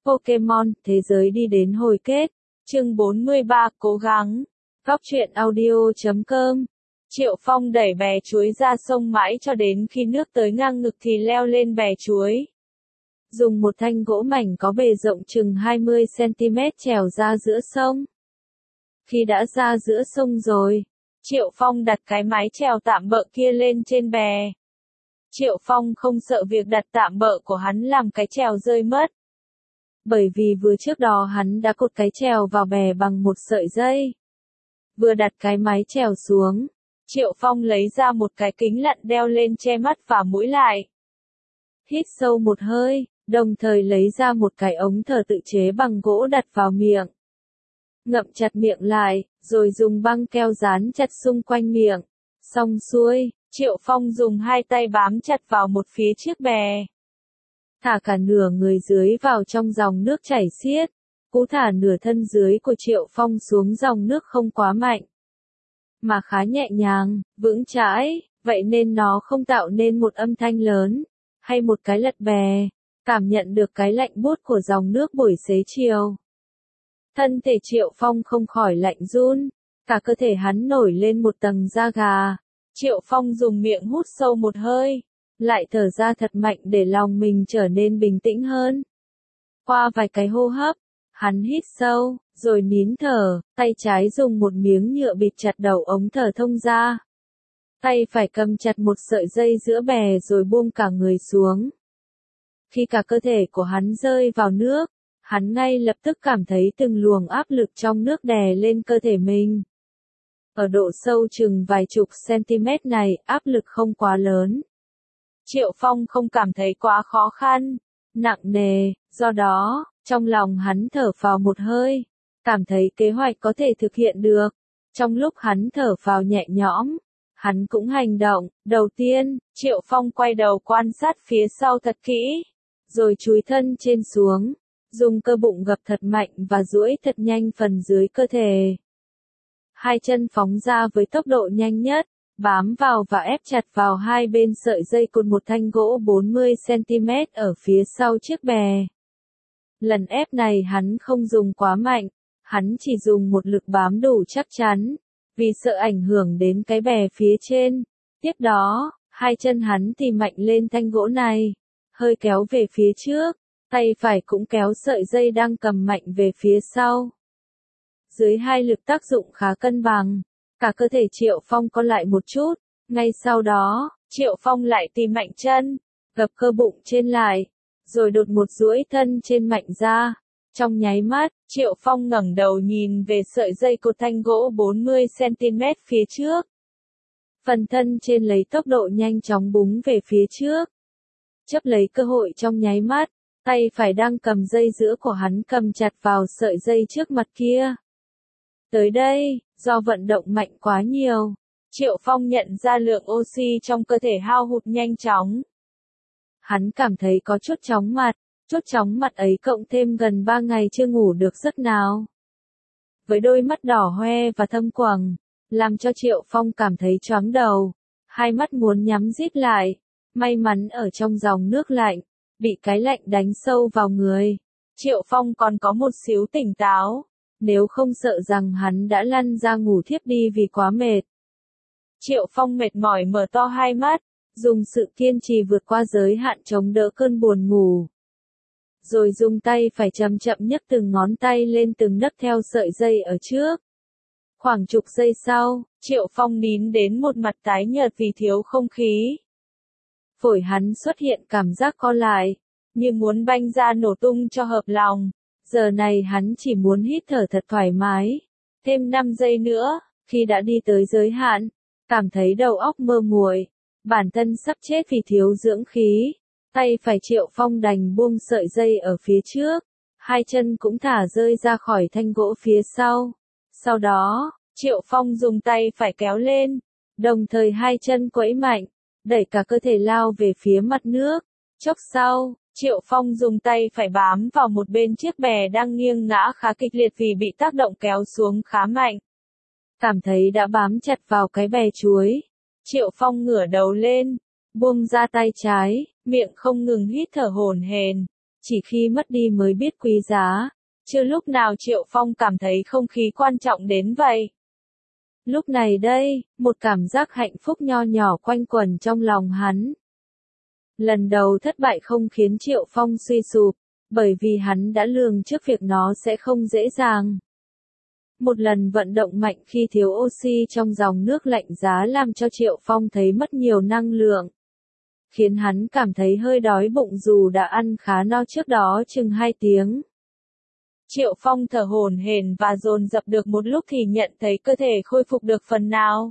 Pokemon, thế giới đi đến hồi kết. Chương 43, cố gắng. Góc truyện audio.com. Triệu Phong đẩy bè chuối ra sông mãi cho đến khi nước tới ngang ngực thì leo lên bè chuối. Dùng một thanh gỗ mảnh có bề rộng chừng 20 cm trèo ra giữa sông. Khi đã ra giữa sông rồi, Triệu Phong đặt cái mái chèo tạm bợ kia lên trên bè. Triệu Phong không sợ việc đặt tạm bợ của hắn làm cái chèo rơi mất. Bởi vì vừa trước đó hắn đã cột cái chèo vào bè bằng một sợi dây. Vừa đặt cái mái chèo xuống, Triệu Phong lấy ra một cái kính lặn đeo lên che mắt và mũi lại. Hít sâu một hơi, đồng thời lấy ra một cái ống thở tự chế bằng gỗ đặt vào miệng. Ngậm chặt miệng lại, rồi dùng băng keo dán chặt xung quanh miệng. Xong xuôi, Triệu Phong dùng hai tay bám chặt vào một phía chiếc bè. Thả cả nửa người dưới vào trong dòng nước chảy xiết. Cú thả nửa thân dưới của Triệu Phong xuống dòng nước không quá mạnh, mà khá nhẹ nhàng, vững chãi, vậy nên nó không tạo nên một âm thanh lớn, hay một cái lật bè. Cảm nhận được cái lạnh buốt của dòng nước buổi xế chiều. Thân thể Triệu Phong không khỏi lạnh run, cả cơ thể hắn nổi lên một tầng da gà. Triệu Phong dùng miệng hút sâu một hơi, lại thở ra thật mạnh để lòng mình trở nên bình tĩnh hơn. Qua vài cái hô hấp, hắn hít sâu, rồi nín thở, tay trái dùng một miếng nhựa bịt chặt đầu ống thở thông ra. Tay phải cầm chặt một sợi dây giữa bè rồi buông cả người xuống. Khi cả cơ thể của hắn rơi vào nước, hắn ngay lập tức cảm thấy từng luồng áp lực trong nước đè lên cơ thể mình. Ở độ sâu chừng vài chục cm này, áp lực không quá lớn. Triệu Phong không cảm thấy quá khó khăn, nặng nề, do đó, trong lòng hắn thở phào một hơi, cảm thấy kế hoạch có thể thực hiện được. Trong lúc hắn thở phào nhẹ nhõm, hắn cũng hành động. Đầu tiên, Triệu Phong quay đầu quan sát phía sau thật kỹ, rồi chúi thân trên xuống, dùng cơ bụng gập thật mạnh và duỗi thật nhanh phần dưới cơ thể. Hai chân phóng ra với tốc độ nhanh nhất, bám vào và ép chặt vào hai bên sợi dây cột một thanh gỗ 40 cm ở phía sau chiếc bè. Lần ép này hắn không dùng quá mạnh, hắn chỉ dùng một lực bám đủ chắc chắn, vì sợ ảnh hưởng đến cái bè phía trên. Tiếp đó, hai chân hắn thì mạnh lên thanh gỗ này, hơi kéo về phía trước, tay phải cũng kéo sợi dây đang cầm mạnh về phía sau. Dưới hai lực tác dụng khá cân bằng, cả cơ thể Triệu Phong co lại một chút, ngay sau đó, Triệu Phong lại tìm mạnh chân, gập cơ bụng trên lại, rồi đột một duỗi thân trên mạnh ra. Trong nháy mắt, Triệu Phong ngẩng đầu nhìn về sợi dây cột thanh gỗ 40 cm phía trước. Phần thân trên lấy tốc độ nhanh chóng búng về phía trước. Chấp lấy cơ hội trong nháy mắt, tay phải đang cầm dây giữa của hắn cầm chặt vào sợi dây trước mặt kia. Tới đây, do vận động mạnh quá nhiều, Triệu Phong nhận ra lượng oxy trong cơ thể hao hụt nhanh chóng. Hắn cảm thấy có chút chóng mặt ấy cộng thêm gần 3 ngày chưa ngủ được giấc nào. Với đôi mắt đỏ hoe và thâm quầng, làm cho Triệu Phong cảm thấy choáng đầu, hai mắt muốn nhắm rít lại. May mắn ở trong dòng nước lạnh, bị cái lạnh đánh sâu vào người, Triệu Phong còn có một xíu tỉnh táo, nếu không sợ rằng hắn đã lăn ra ngủ thiếp đi vì quá mệt. Triệu Phong mệt mỏi mở to hai mắt, dùng sự kiên trì vượt qua giới hạn chống đỡ cơn buồn ngủ. Rồi dùng tay phải chậm chậm nhấc từng ngón tay lên từng nấc theo sợi dây ở trước. Khoảng chục giây sau, Triệu Phong nín đến một mặt tái nhợt vì thiếu không khí. Phổi hắn xuất hiện cảm giác co lại, như muốn banh ra nổ tung cho hợp lòng. Giờ này hắn chỉ muốn hít thở thật thoải mái. Thêm 5 giây nữa, khi đã đi tới giới hạn, cảm thấy đầu óc mơ muội, bản thân sắp chết vì thiếu dưỡng khí. Tay phải Triệu Phong đành buông sợi dây ở phía trước, hai chân cũng thả rơi ra khỏi thanh gỗ phía sau. Sau đó, Triệu Phong dùng tay phải kéo lên, đồng thời hai chân quẫy mạnh, đẩy cả cơ thể lao về phía mặt nước. Chốc sau, Triệu Phong dùng tay phải bám vào một bên chiếc bè đang nghiêng ngã khá kịch liệt vì bị tác động kéo xuống khá mạnh. Cảm thấy đã bám chặt vào cái bè chuối, Triệu Phong ngửa đầu lên, buông ra tay trái, miệng không ngừng hít thở hổn hển. chỉ khi mất đi mới biết quý giá. Chưa lúc nào Triệu Phong cảm thấy không khí quan trọng đến vậy. Lúc này đây, một cảm giác hạnh phúc nho nhỏ quanh quẩn trong lòng hắn. Lần đầu thất bại không khiến Triệu Phong suy sụp, bởi vì hắn đã lường trước việc nó sẽ không dễ dàng. Một lần vận động mạnh khi thiếu oxy trong dòng nước lạnh giá làm cho Triệu Phong thấy mất nhiều năng lượng, khiến hắn cảm thấy hơi đói bụng dù đã ăn khá no trước đó chừng 2 tiếng. Triệu Phong thở hổn hển và dồn dập được một lúc thì nhận thấy cơ thể khôi phục được phần nào.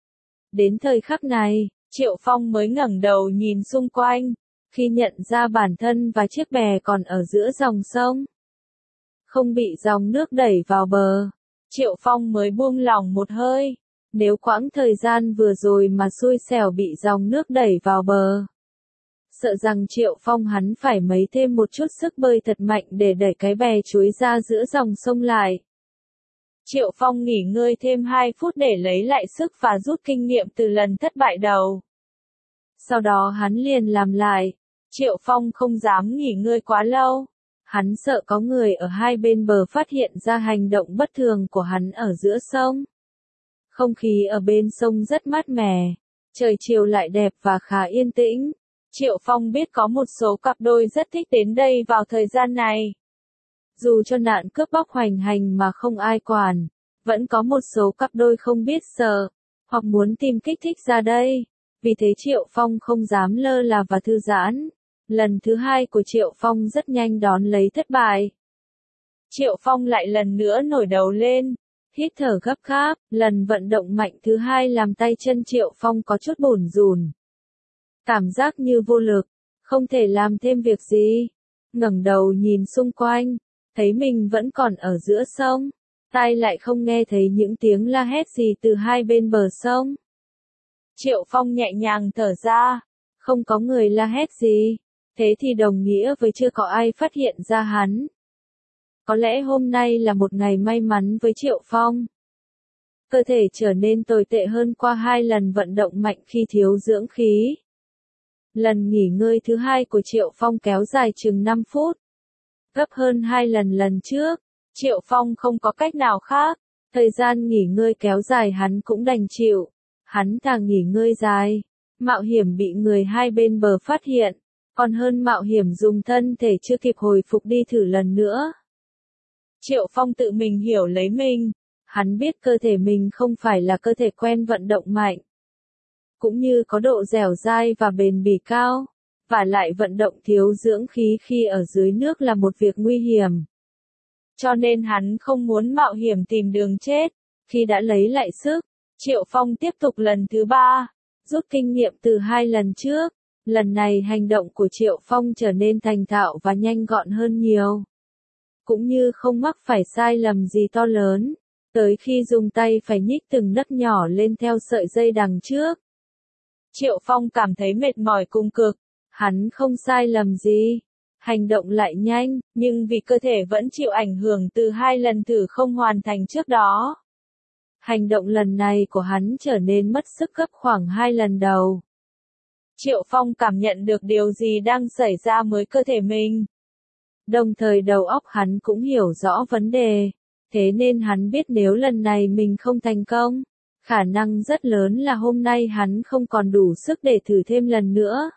Đến thời khắc này, Triệu Phong mới ngẩng đầu nhìn xung quanh, khi nhận ra bản thân và chiếc bè còn ở giữa dòng sông, không bị dòng nước đẩy vào bờ. Triệu Phong mới buông lỏng một hơi. Nếu quãng thời gian vừa rồi mà xui xẻo bị dòng nước đẩy vào bờ, sợ rằng Triệu Phong hắn phải mấy thêm một chút sức bơi thật mạnh để đẩy cái bè chuối ra giữa dòng sông lại. Triệu Phong nghỉ ngơi thêm 2 phút để lấy lại sức và rút kinh nghiệm từ lần thất bại đầu. Sau đó hắn liền làm lại. Triệu Phong không dám nghỉ ngơi quá lâu. Hắn sợ có người ở hai bên bờ phát hiện ra hành động bất thường của hắn ở giữa sông. Không khí ở bên sông rất mát mẻ, trời chiều lại đẹp và khá yên tĩnh. Triệu Phong biết có một số cặp đôi rất thích đến đây vào thời gian này. Dù cho nạn cướp bóc hoành hành mà không ai quản, vẫn có một số cặp đôi không biết sợ, hoặc muốn tìm kích thích ra đây. Vì thế Triệu Phong không dám lơ là và thư giãn. Lần thứ 2 của Triệu Phong rất nhanh đón lấy thất bại. Triệu Phong lại lần nữa nổi đầu lên, hít thở gấp gáp. Lần vận động mạnh thứ 2 làm tay chân Triệu Phong có chút bủn rủn. Cảm giác như vô lực, không thể làm thêm việc gì. Ngẩng đầu nhìn xung quanh, thấy mình vẫn còn ở giữa sông, tai lại không nghe thấy những tiếng la hét gì từ hai bên bờ sông. Triệu Phong nhẹ nhàng thở ra, không có người la hét gì, thế thì đồng nghĩa với chưa có ai phát hiện ra hắn. Có lẽ hôm nay là một ngày may mắn với Triệu Phong. Cơ thể trở nên tồi tệ hơn qua 2 lần vận động mạnh khi thiếu dưỡng khí. Lần nghỉ ngơi thứ 2 của Triệu Phong kéo dài chừng 5 phút. Gấp hơn 2 lần trước. Triệu Phong không có cách nào khác. Thời gian nghỉ ngơi kéo dài hắn cũng đành chịu. Hắn càng nghỉ ngơi dài, mạo hiểm bị người hai bên bờ phát hiện, còn hơn mạo hiểm dùng thân thể chưa kịp hồi phục đi thử lần nữa. Triệu Phong tự mình hiểu lấy mình. Hắn biết cơ thể mình không phải là cơ thể quen vận động mạnh, cũng như có độ dẻo dai và bền bỉ cao, và lại vận động thiếu dưỡng khí khi ở dưới nước là một việc nguy hiểm. Cho nên hắn không muốn mạo hiểm tìm đường chết. Khi đã lấy lại sức, Triệu Phong tiếp tục lần thứ 3, rút kinh nghiệm từ 2 lần trước. Lần này hành động của Triệu Phong trở nên thành thạo và nhanh gọn hơn nhiều, cũng như không mắc phải sai lầm gì to lớn, tới khi dùng tay phải nhích từng nấc nhỏ lên theo sợi dây đằng trước. Triệu Phong cảm thấy mệt mỏi cùng cực, hắn không sai lầm gì, hành động lại nhanh, nhưng vì cơ thể vẫn chịu ảnh hưởng từ 2 lần thử không hoàn thành trước đó. Hành động lần này của hắn trở nên mất sức gấp khoảng 2 lần đầu. Triệu Phong cảm nhận được điều gì đang xảy ra với cơ thể mình. Đồng thời đầu óc hắn cũng hiểu rõ vấn đề. Thế nên hắn biết nếu lần này mình không thành công, khả năng rất lớn là hôm nay hắn không còn đủ sức để thử thêm lần nữa.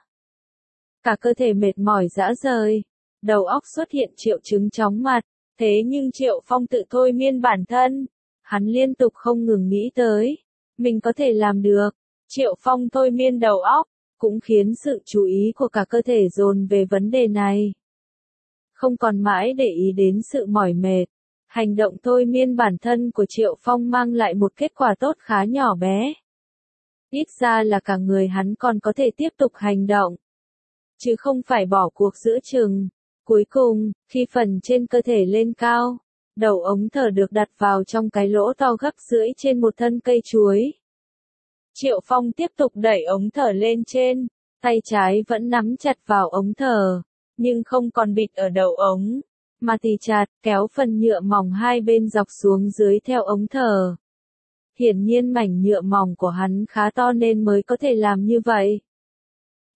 Cả cơ thể mệt mỏi rã rời, đầu óc xuất hiện triệu chứng chóng mặt. Thế nhưng Triệu Phong tự thôi miên bản thân. Hắn liên tục không ngừng nghĩ tới, mình có thể làm được. Triệu Phong thôi miên đầu óc, cũng khiến sự chú ý của cả cơ thể dồn về vấn đề này. Không còn mãi để ý đến sự mỏi mệt. Hành động thôi miên bản thân của Triệu Phong mang lại một kết quả tốt khá nhỏ bé. Ít ra là cả người hắn còn có thể tiếp tục hành động, chứ không phải bỏ cuộc giữa chừng. Cuối cùng, khi phần trên cơ thể lên cao, đầu ống thở được đặt vào trong cái lỗ to gấp rưỡi trên một thân cây chuối. Triệu Phong tiếp tục đẩy ống thở lên trên, tay trái vẫn nắm chặt vào ống thở, nhưng không còn bịt ở đầu ống, mà tì chặt, kéo phần nhựa mỏng hai bên dọc xuống dưới theo ống thở. Hiển nhiên mảnh nhựa mỏng của hắn khá to nên mới có thể làm như vậy.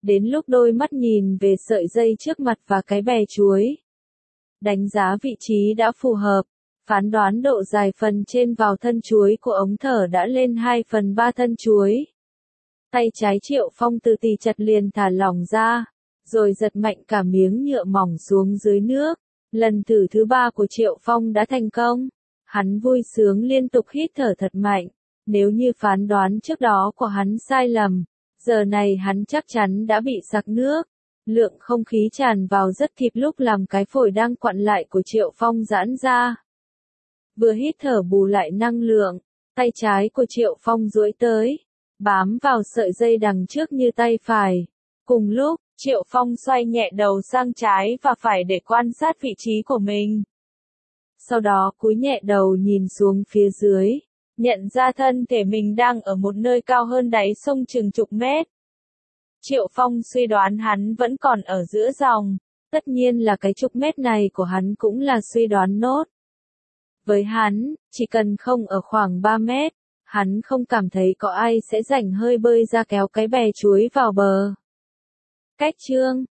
Đến lúc đôi mắt nhìn về sợi dây trước mặt và cái bè chuối. Đánh giá vị trí đã phù hợp, phán đoán độ dài phần trên vào thân chuối của ống thở đã lên 2/3 thân chuối. Tay trái Triệu Phong từ từ chặt liền thả lỏng ra, rồi giật mạnh cả miếng nhựa mỏng xuống dưới nước. Lần thử thứ 3 của Triệu Phong đã thành công. Hắn vui sướng liên tục hít thở thật mạnh. Nếu như phán đoán trước đó của hắn sai lầm, giờ này hắn chắc chắn đã bị sặc nước. Lượng không khí tràn vào rất kịp lúc làm cái phổi đang quặn lại của Triệu Phong giãn ra. Vừa hít thở bù lại năng lượng, tay trái của Triệu Phong duỗi tới, bám vào sợi dây đằng trước như tay phải. Cùng lúc, Triệu Phong xoay nhẹ đầu sang trái và phải để quan sát vị trí của mình. Sau đó cúi nhẹ đầu nhìn xuống phía dưới, nhận ra thân thể mình đang ở một nơi cao hơn đáy sông chừng chục mét. Triệu Phong suy đoán hắn vẫn còn ở giữa dòng, tất nhiên là cái chục mét này của hắn cũng là suy đoán nốt. Với hắn, chỉ cần không ở khoảng 3 mét, hắn không cảm thấy có ai sẽ rảnh hơi bơi ra kéo cái bè chuối vào bờ. Cách chương